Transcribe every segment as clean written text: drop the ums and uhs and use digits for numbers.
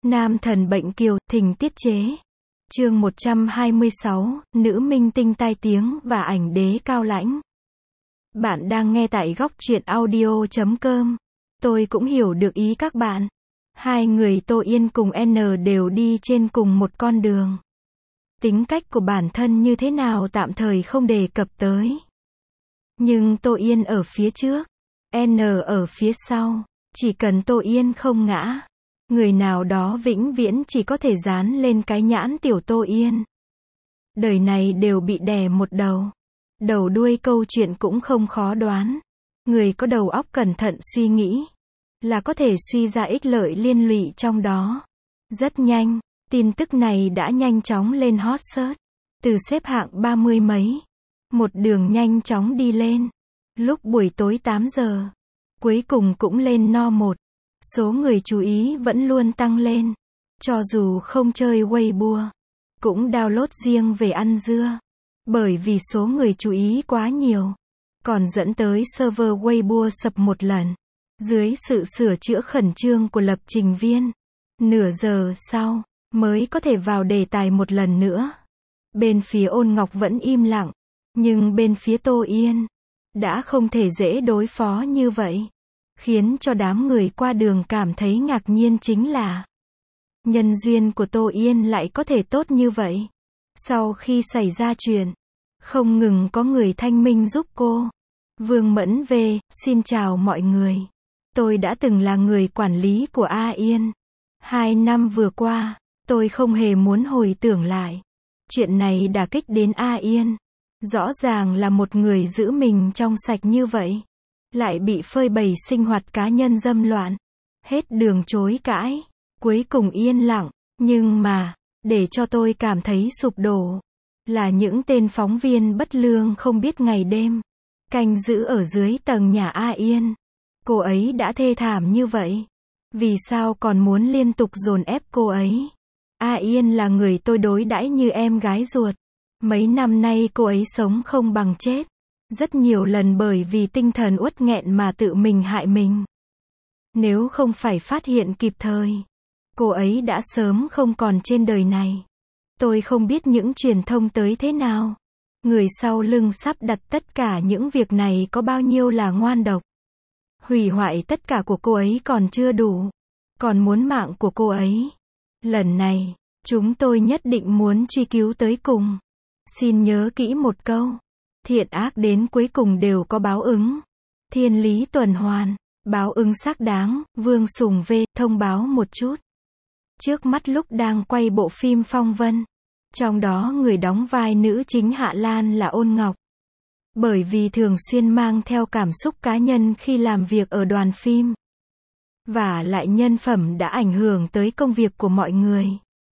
Nam thần bệnh kiều, thỉnh tiết chế. Chương 126, nữ minh tinh tai tiếng và ảnh đế cao lãnh. Bạn đang nghe tại góc truyện audio.com. Tôi cũng hiểu được ý các bạn. Hai người Tô Yên cùng N đều đi trên cùng một con đường. Tính cách của bản thân như thế nào tạm thời không đề cập tới. Nhưng Tô Yên ở phía trước, N ở phía sau. Chỉ cần Tô Yên không ngã, người nào đó vĩnh viễn chỉ có thể dán lên cái nhãn tiểu Tô Yên. Đời này đều bị đè một đầu. Đầu đuôi câu chuyện cũng không khó đoán. Người có đầu óc cẩn thận suy nghĩ là có thể suy ra ích lợi liên lụy trong đó. Rất nhanh, tin tức này đã nhanh chóng lên hot search. Từ xếp hạng 30 mấy, một đường nhanh chóng đi lên. Lúc buổi tối 8 giờ, cuối cùng cũng lên no 1. Số người chú ý vẫn luôn tăng lên. Cho dù không chơi Weibo, cũng download riêng về ăn dưa. Bởi vì số người chú ý quá nhiều, còn dẫn tới server Weibo sập một lần. Dưới sự sửa chữa khẩn trương của lập trình viên, nửa giờ sau, mới có thể vào đề tài một lần nữa. Bên phía Ôn Ngọc vẫn im lặng, nhưng bên phía Tô Yên, đã không thể dễ đối phó như vậy. Khiến cho đám người qua đường cảm thấy ngạc nhiên chính là nhân duyên của Tô Yên lại có thể tốt như vậy. Sau khi xảy ra chuyện, không ngừng có người thanh minh giúp cô. Vương Mẫn V, xin chào mọi người. Tôi đã từng là người quản lý của A Yên. 2 năm vừa qua, tôi không hề muốn hồi tưởng lại. Chuyện này đả kích đến A Yên. Rõ ràng là một người giữ mình trong sạch như vậy, lại bị phơi bày sinh hoạt cá nhân dâm loạn. Hết đường chối cãi, cuối cùng yên lặng. Nhưng mà, để cho tôi cảm thấy sụp đổ, là những tên phóng viên bất lương không biết ngày đêm, canh giữ ở dưới tầng nhà A Yên. Cô ấy đã thê thảm như vậy, vì sao còn muốn liên tục dồn ép cô ấy? A Yên là người tôi đối đãi như em gái ruột. Mấy năm nay cô ấy sống không bằng chết. Rất nhiều lần bởi vì tinh thần uất nghẹn mà tự mình hại mình. Nếu không phải phát hiện kịp thời, cô ấy đã sớm không còn trên đời này. Tôi không biết những truyền thông tới thế nào. Người sau lưng sắp đặt tất cả những việc này có bao nhiêu là ngoan độc. Hủy hoại tất cả của cô ấy còn chưa đủ, còn muốn mạng của cô ấy. Lần này, chúng tôi nhất định muốn truy cứu tới cùng. Xin nhớ kỹ một câu. Thiện ác đến cuối cùng đều có báo ứng. Thiên lý tuần hoàn, báo ứng xác đáng. Vương Sùng V, thông báo một chút. Trước mắt lúc đang quay bộ phim Phong Vân, trong đó người đóng vai nữ chính Hạ Lan là Ôn Ngọc. Bởi vì thường xuyên mang theo cảm xúc cá nhân khi làm việc ở đoàn phim, và lại nhân phẩm đã ảnh hưởng tới công việc của mọi người.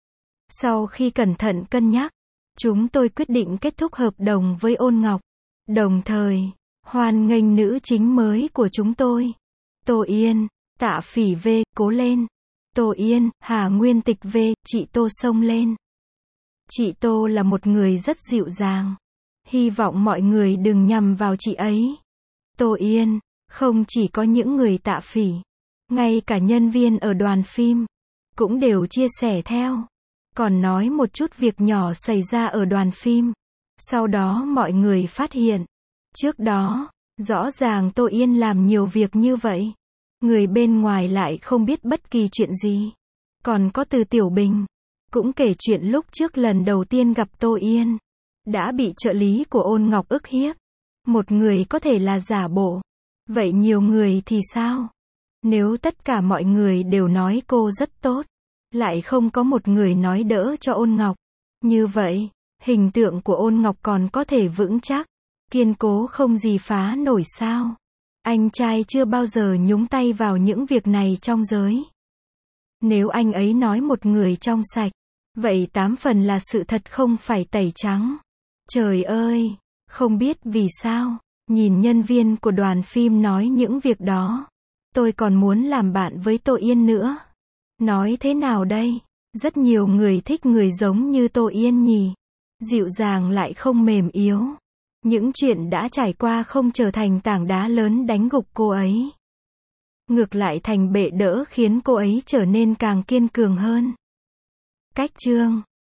Sau khi cẩn thận cân nhắc, chúng tôi quyết định kết thúc hợp đồng với Ôn Ngọc. Đồng thời, hoan nghênh nữ chính mới của chúng tôi. Tô Yên, Tạ Phỉ V, cố lên. Tô Yên, Hà Nguyên Tịch V, chị Tô xông lên. Chị Tô là một người rất dịu dàng. Hy vọng mọi người đừng nhầm vào chị ấy. Tô Yên, không chỉ có những người Tạ Phỉ, ngay cả nhân viên ở đoàn phim, cũng đều chia sẻ theo. Còn nói một chút việc nhỏ xảy ra ở đoàn phim. Sau đó mọi người phát hiện, trước đó, rõ ràng Tô Yên làm nhiều việc như vậy. Người bên ngoài lại không biết bất kỳ chuyện gì. Còn có Từ Tiểu Bình, cũng kể chuyện lúc trước lần đầu tiên gặp Tô Yên, đã bị trợ lý của Ôn Ngọc ức hiếp. Một người có thể là giả bộ, vậy nhiều người thì sao? Nếu tất cả mọi người đều nói cô rất tốt, lại không có một người nói đỡ cho Ôn Ngọc, như vậy, hình tượng của Ôn Ngọc còn có thể vững chắc, kiên cố không gì phá nổi sao? Anh trai chưa bao giờ nhúng tay vào những việc này trong giới. Nếu anh ấy nói một người trong sạch, vậy 8 phần là sự thật không phải tẩy trắng. Trời ơi, không biết vì sao, nhìn nhân viên của đoàn phim nói những việc đó, tôi còn muốn làm bạn với Tô Yên nữa. Nói thế nào đây? Rất nhiều người thích người giống như Tô Yên nhỉ. Dịu dàng lại không mềm yếu. Những chuyện đã trải qua không trở thành tảng đá lớn đánh gục cô ấy. ngược lại thành bệ đỡ khiến cô ấy trở nên càng kiên cường hơn. Cách chương